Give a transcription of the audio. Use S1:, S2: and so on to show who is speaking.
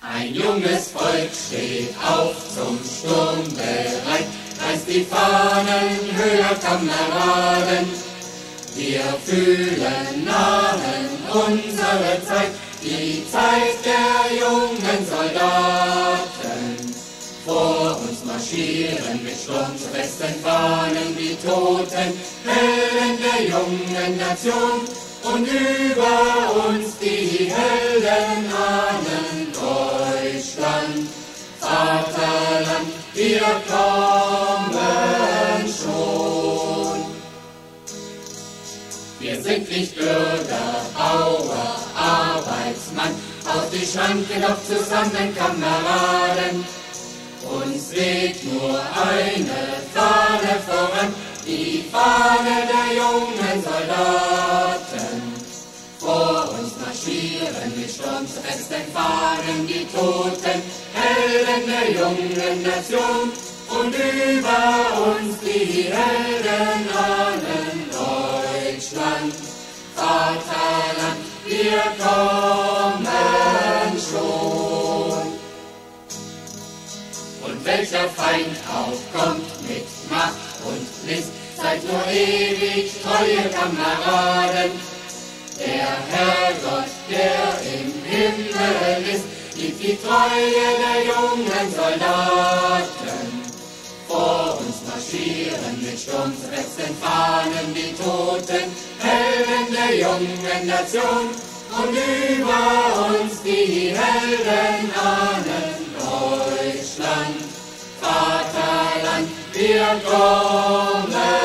S1: Ein junges Volk steht auf zum Sturm bereit, reißt die Fahnen höher, Kameraden. Wir fühlen nahen unsere Zeit, die Zeit der jungen Soldaten. Vor uns marschieren mit sturmfesten Fahnen die toten Helden der jungen Nation. Und über uns die Heldenahnen, Deutschland, Vaterland, wir kommen schon. Wir sind nicht Bürger, Bauer, Arbeitsmann, auf die Schranke doch zusammen, Kameraden. Uns weht nur eine Fahne voran, die Fahne der jungen Soldaten. Vor uns marschieren mit sturmfesten Fahnen die toten Helden der jungen Nation. Und über uns die Heldenahnen, Deutschland, Vaterland, wir kommen schon. Und welcher Feind auch kommt mit Macht und List, seid nur ewig treue Kameraden. Der Herrgott, der im Himmel ist, liebt die Treue der jungen Soldaten. Vor uns marschieren mit sturmfesten Fahnen die toten Helden der jungen Nation. Und über uns die Heldenahnen, Deutschland, Vaterland, wir kommen.